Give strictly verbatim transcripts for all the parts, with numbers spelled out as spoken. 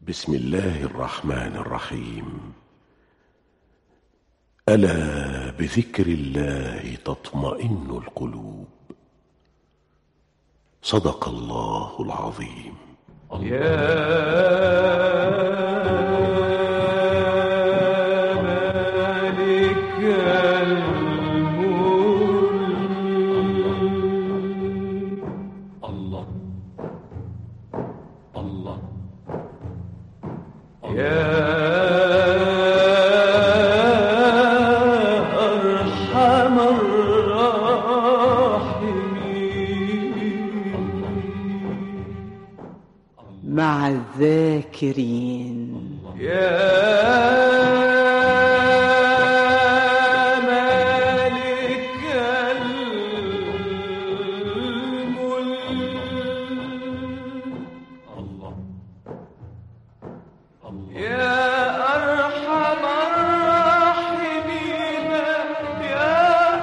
بسم الله الرحمن الرحيم. ألا بذكر الله تطمئن القلوب. صدق الله العظيم. يا مع الذاكرين. يا مالك الملك يا أرحم الراحمين يا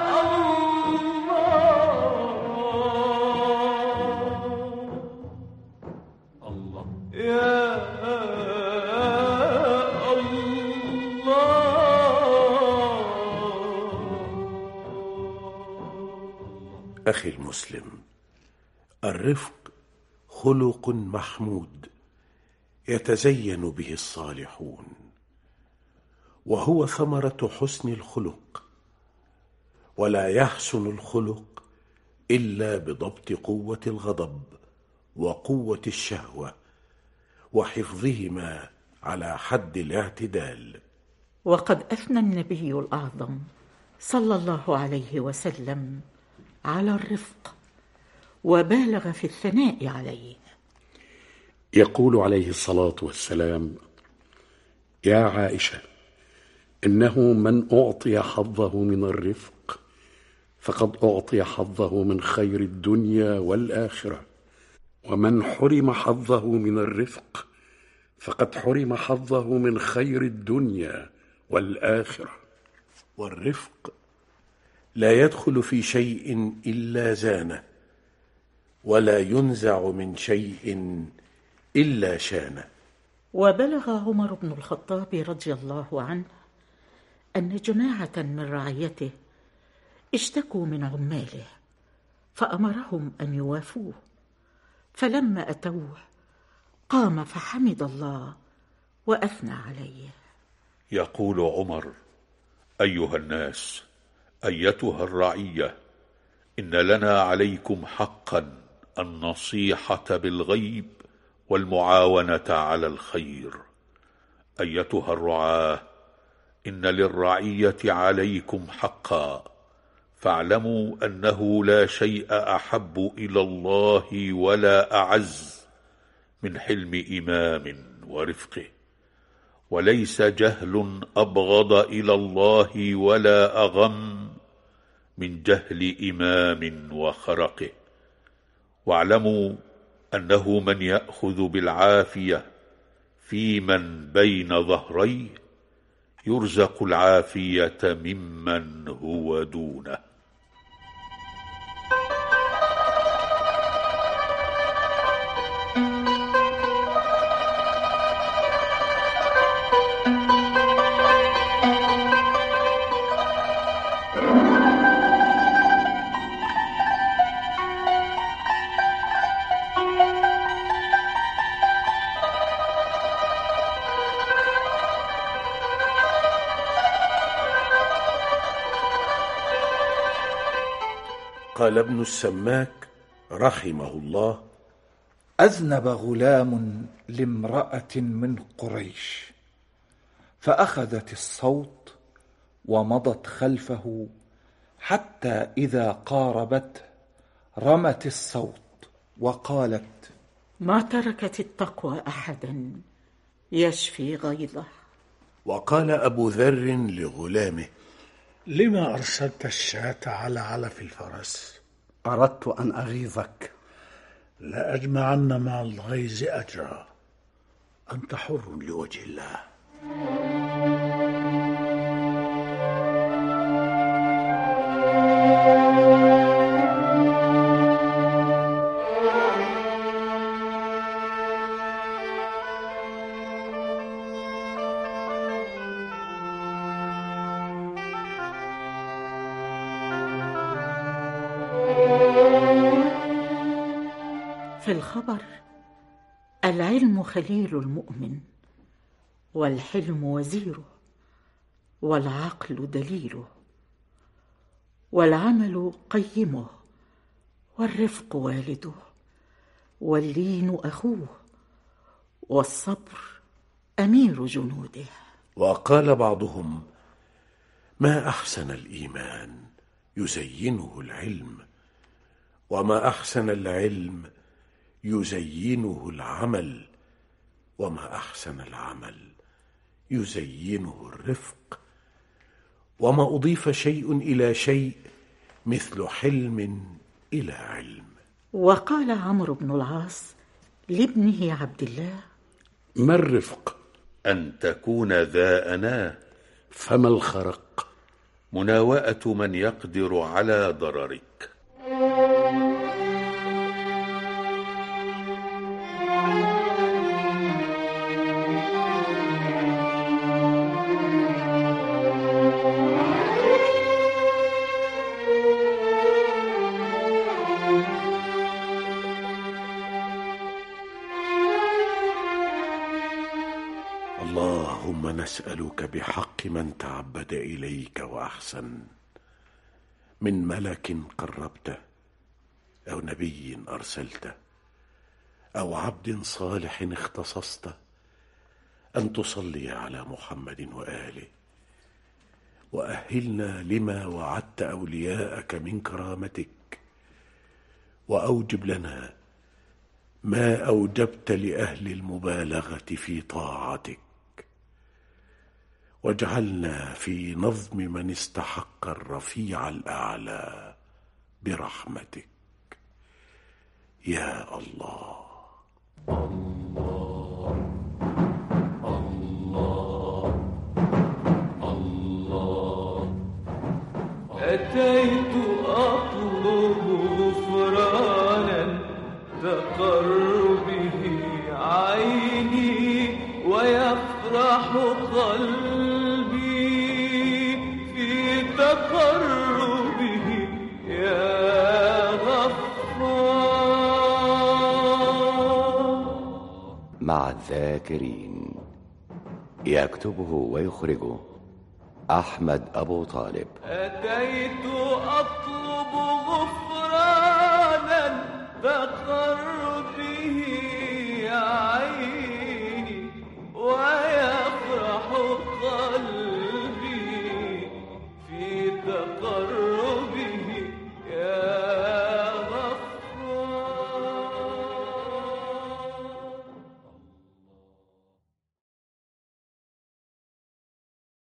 الله يا أخي المسلم، الرفق خلق محمود يتزين به الصالحون، وهو ثمرة حسن الخلق، ولا يحسن الخلق إلا بضبط قوة الغضب وقوة الشهوة وحفظهما على حد الاعتدال. وقد أثنى النبي الأعظم صلى الله عليه وسلم على الرفق، وبالغ في الثناء عليه. يقول عليه الصلاة والسلام: يا عائشة، إنه من أعطي حظه من الرفق فقد أعطي حظه من خير الدنيا والآخرة، ومن حرم حظه من الرفق فقد حرم حظه من خير الدنيا والآخرة. والرفق لا يدخل في شيء إلا زانه، ولا ينزع من شيء إلا شانه. وبلغ عمر بن الخطاب رضي الله عنه أن جماعة من رعيته اشتكوا من عماله، فأمرهم أن يوافوه، فلما أتوه قام فحمد الله وأثنى عليه. يقول عمر: أيها الناس، أيتها الرعية، إن لنا عليكم حقا النصيحة بالغيب والمعاونة على الخير. أيتها الرعاة، إن للرعية عليكم حقا، فاعلموا أنه لا شيء أحب إلى الله ولا أعز من حلم إمام ورفقه، وليس جهل أبغض إلى الله ولا أغم من جهل إمام وخرقه. واعلموا أنه من يأخذ بالعافية في من بين ظهريه يرزق العافية ممن هو دونه. قال ابن السماك رحمه الله: أذنب غلام لامرأة من قريش، فأخذت الصوت ومضت خلفه، حتى إذا قاربته رمت الصوت وقالت: ما تركت التقوى أحدا يشفي غيظه. وقال أبو ذر لغلامه: لما أرسلت الشاة على علف الفرس؟ أردت أن أغيظك. لأجمعن مع الغيظ أجرا. أنت حر لوجه الله. الخبر: العلم خليل المؤمن، والحلم وزيره، والعقل دليله، والعمل قيمه، والرفق والده، واللين أخوه، والصبر أمير جنوده. وقال بعضهم: ما أحسن الإيمان يزينه العلم، وما أحسن العلم يزينه العمل، وما أحسن العمل يزينه الرفق، وما أضيف شيء إلى شيء مثل حلم إلى علم. وقال عمرو بن العاص لابنه عبد الله: ما الرفق؟ أن تكون ذا أناه. فما الخرق؟ مناوئة من يقدر على ضررك. اللهم نسألك بحق من تعبد إليك وأحسن، من ملك قربته، أو نبي أرسلته، أو عبد صالح اختصصته، أن تصلي على محمد وآله، وأهلنا لما وعدت أولياءك من كرامتك، وأوجب لنا ما أوجبت لأهل المبالغة في طاعتك، واجعلنا في نظم من استحق الرفيع الأعلى برحمتك يا الله. الله الله الله. أتيت أطلب غفرانا تقر به عيني ويفرح قلبي في تقربه يا غفار. مع الذاكرين. يكتبه ويخرجه أحمد أبو طالب. أتيت أطلب غفرانا تقر به عيني ويفرح قلبي في تقربه